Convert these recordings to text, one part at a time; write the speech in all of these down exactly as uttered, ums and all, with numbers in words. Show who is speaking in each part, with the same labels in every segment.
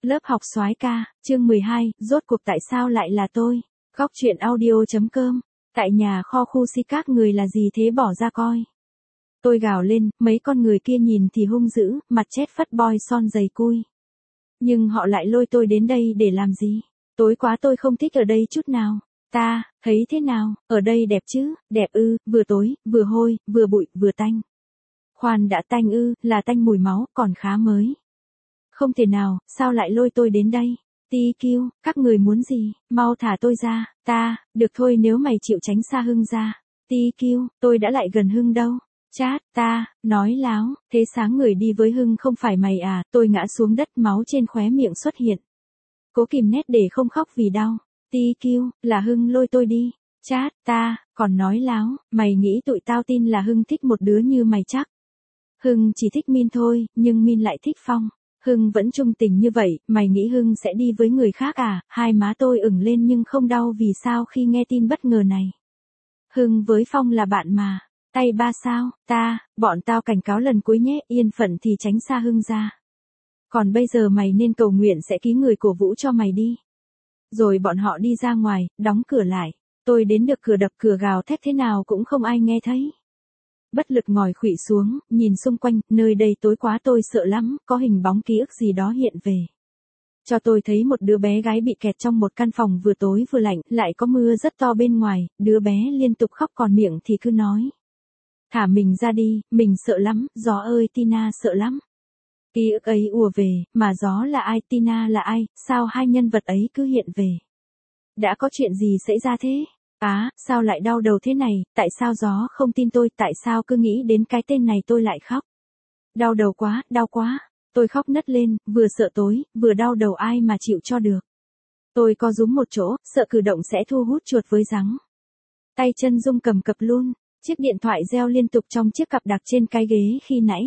Speaker 1: Lớp học soái ca, chương mười hai, rốt cuộc tại sao lại là tôi? Góc truyện audio.com. Tại nhà kho khu si các người là gì thế bỏ ra coi. Tôi gào lên, mấy con người kia nhìn thì hung dữ, mặt chết phất boy son dày cui. Nhưng họ lại lôi tôi đến đây để làm gì? Tối quá tôi không thích ở đây chút nào. Ta, thấy thế nào, ở đây đẹp chứ, đẹp ư, vừa tối, vừa hôi, vừa bụi, vừa tanh. Khoan đã tanh ư, là tanh mùi máu, còn khá mới. Không thể nào, sao lại lôi tôi đến đây? tê quy, các người muốn gì, mau thả tôi ra, ta, được thôi nếu mày chịu tránh xa Hưng ra. tê quy, tôi đã lại gần Hưng đâu. Chát, ta, nói láo, thế sáng người đi với Hưng không phải mày à, tôi ngã xuống đất máu trên khóe miệng xuất hiện. Cố kìm nét để không khóc vì đau. tê quy, là Hưng lôi tôi đi. Chát, ta, còn nói láo, mày nghĩ tụi tao tin là Hưng thích một đứa như mày chắc. Hưng chỉ thích Min thôi, nhưng Min lại thích Phong. Hưng vẫn trung tình như vậy, mày nghĩ Hưng sẽ đi với người khác à? Hai má tôi ửng lên nhưng không đau vì sao khi nghe tin bất ngờ này. Hưng với Phong là bạn mà. Tay ba sao, ta, bọn tao cảnh cáo lần cuối nhé, yên phận thì tránh xa Hưng ra. Còn bây giờ mày nên cầu nguyện sẽ ký người cổ vũ cho mày đi. Rồi bọn họ đi ra ngoài, đóng cửa lại. Tôi đến được cửa đập cửa gào thét thế nào cũng không ai nghe thấy. Bất lực ngồi khuỵu xuống, nhìn xung quanh, nơi đây tối quá tôi sợ lắm, có hình bóng ký ức gì đó hiện về. Cho tôi thấy một đứa bé gái bị kẹt trong một căn phòng vừa tối vừa lạnh, lại có mưa rất to bên ngoài, đứa bé liên tục khóc còn miệng thì cứ nói. Thả mình ra đi, mình sợ lắm, gió ơi Tina sợ lắm. Ký ức ấy ùa về, mà gió là ai, Tina là ai, sao hai nhân vật ấy cứ hiện về. Đã có chuyện gì xảy ra thế? Á, à, sao lại đau đầu thế này, tại sao gió không tin tôi, tại sao cứ nghĩ đến cái tên này tôi lại khóc. Đau đầu quá, đau quá, tôi khóc nấc lên, vừa sợ tối, vừa đau đầu ai mà chịu cho được. Tôi co rúm một chỗ, sợ cử động sẽ thu hút chuột với rắn. Tay chân rung cầm cập luôn, chiếc điện thoại reo liên tục trong chiếc cặp đặt trên cái ghế khi nãy.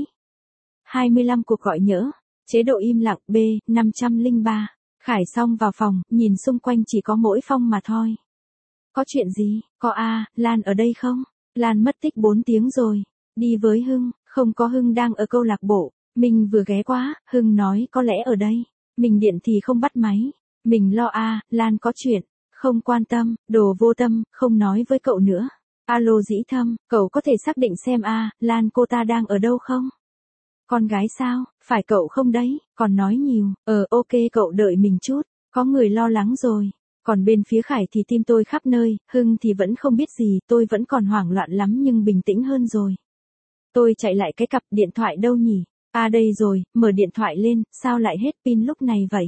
Speaker 1: hai mươi lăm cuộc gọi nhỡ, chế độ im lặng B, năm trăm lẻ ba. Khải xong vào phòng, nhìn xung quanh chỉ có mỗi Phong mà thôi. Có chuyện gì, có a, à, Lan ở đây không? Lan mất tích bốn tiếng rồi. Đi với Hưng, không có Hưng đang ở câu lạc bộ. Mình vừa ghé qua, Hưng nói có lẽ ở đây. Mình điện thì không bắt máy. Mình lo a, à, Lan có chuyện. Không quan tâm, đồ vô tâm, không nói với cậu nữa. Alo Dĩ Thâm, cậu có thể xác định xem a, à, Lan cô ta đang ở đâu không? Con gái sao, phải cậu không đấy, còn nói nhiều. Ờ ok cậu đợi mình chút, có người lo lắng rồi. Còn bên phía Khải thì tim tôi khắp nơi, Hưng thì vẫn không biết gì, tôi vẫn còn hoảng loạn lắm nhưng bình tĩnh hơn rồi. Tôi chạy lại cái cặp điện thoại đâu nhỉ? À đây rồi, mở điện thoại lên, sao lại hết pin lúc này vậy?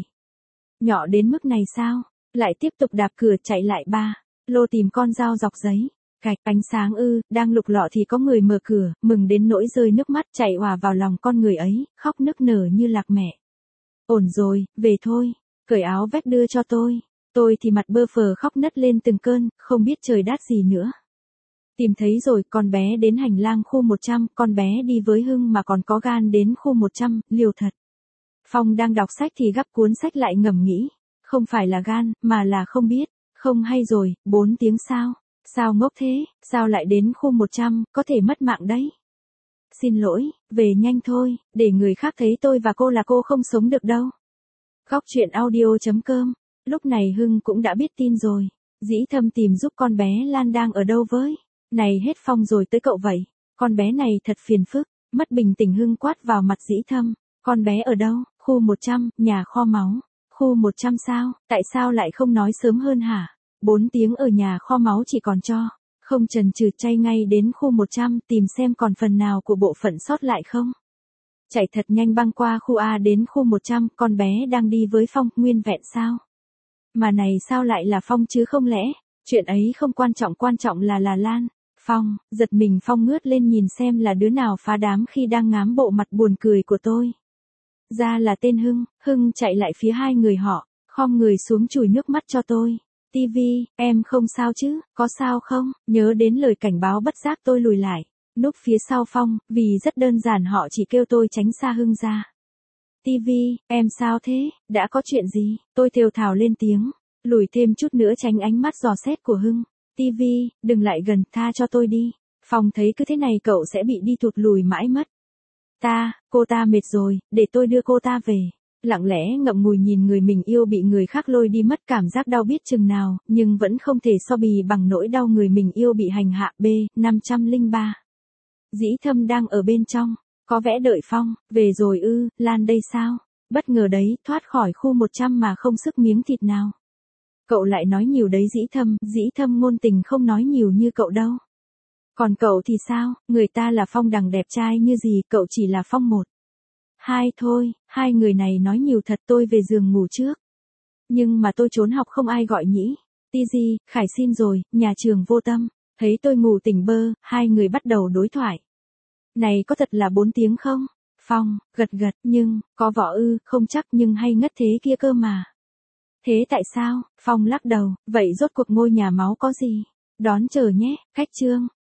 Speaker 1: Nhỏ đến mức này sao? Lại tiếp tục đạp cửa chạy lại ba. Lô tìm con dao dọc giấy. Gạch ánh sáng ư, đang lục lọ thì có người mở cửa, mừng đến nỗi rơi nước mắt chạy hòa vào lòng con người ấy, khóc nức nở như lạc mẹ. Ổn rồi, về thôi, cởi áo vest đưa cho tôi. Tôi thì mặt bơ phờ khóc nấc lên từng cơn, không biết trời đát gì nữa. Tìm thấy rồi, con bé đến hành lang khu một trăm, con bé đi với Hưng mà còn có gan đến khu một trăm, liều thật. Phong đang đọc sách thì gắp cuốn sách lại ngầm nghĩ, không phải là gan, mà là không biết, không hay rồi, bốn tiếng sao, sao ngốc thế, sao lại đến khu một trăm, có thể mất mạng đấy. Xin lỗi, về nhanh thôi, để người khác thấy tôi và cô là cô không sống được đâu. Góc truyện audio.com. Lúc này Hưng cũng đã biết tin rồi. Dĩ Thâm tìm giúp con bé Lan đang ở đâu với. Này hết Phong rồi tới cậu vậy. Con bé này thật phiền phức. Mất bình tĩnh Hưng quát vào mặt Dĩ Thâm. Con bé ở đâu? Khu một trăm, nhà kho máu. Khu một trăm sao? Tại sao lại không nói sớm hơn hả? Bốn tiếng ở nhà kho máu chỉ còn cho. Không chần chừ chay ngay đến khu một trăm tìm xem còn phần nào của bộ phận sót lại không. Chạy thật nhanh băng qua khu A đến khu một trăm, con bé đang đi với Phong, nguyên vẹn sao? Mà này sao lại là Phong chứ không lẽ, chuyện ấy không quan trọng, quan trọng là là Lan. Phong, giật mình Phong ngước lên nhìn xem là đứa nào phá đám khi đang ngắm bộ mặt buồn cười của tôi. Ra là tên Hưng, Hưng chạy lại phía hai người họ, khom người xuống chùi nước mắt cho tôi. Tivi, em không sao chứ, có sao không, nhớ đến lời cảnh báo bất giác tôi lùi lại, núp phía sau Phong, vì rất đơn giản họ chỉ kêu tôi tránh xa Hưng ra. Tivi, em sao thế, đã có chuyện gì, tôi thều thào lên tiếng, lùi thêm chút nữa tránh ánh mắt dò xét của Hưng. Tivi, đừng lại gần, tha cho tôi đi. Phong thấy cứ thế này cậu sẽ bị đi thụt lùi mãi mất. Ta, cô ta mệt rồi, để tôi đưa cô ta về. Lặng lẽ ngậm ngùi nhìn người mình yêu bị người khác lôi đi mất, cảm giác đau biết chừng nào, nhưng vẫn không thể so bì bằng nỗi đau người mình yêu bị hành hạ. B năm trăm lẻ ba. Dĩ Thâm đang ở bên trong, có vẻ đợi Phong, về rồi ư, Lan đây sao? Bất ngờ đấy, thoát khỏi khu một trăm mà không sức miếng thịt nào. Cậu lại nói nhiều đấy Dĩ Thâm, Dĩ Thâm ngôn tình không nói nhiều như cậu đâu. Còn cậu thì sao, người ta là Phong đằng đẹp trai như gì, cậu chỉ là Phong một. Hai thôi, hai người này nói nhiều thật, tôi về giường ngủ trước. Nhưng mà tôi trốn học không ai gọi nhỉ. Ti Di, Khải xin rồi, nhà trường vô tâm. Thấy tôi ngủ tỉnh bơ, hai người bắt đầu đối thoại. Này có thật là bốn tiếng không? Phong, gật gật, nhưng, có võ ư, không chắc nhưng hay ngất thế kia cơ mà. Thế tại sao? Phong lắc đầu, vậy rốt cuộc ngôi nhà máu có gì? Đón chờ nhé, khách Trương.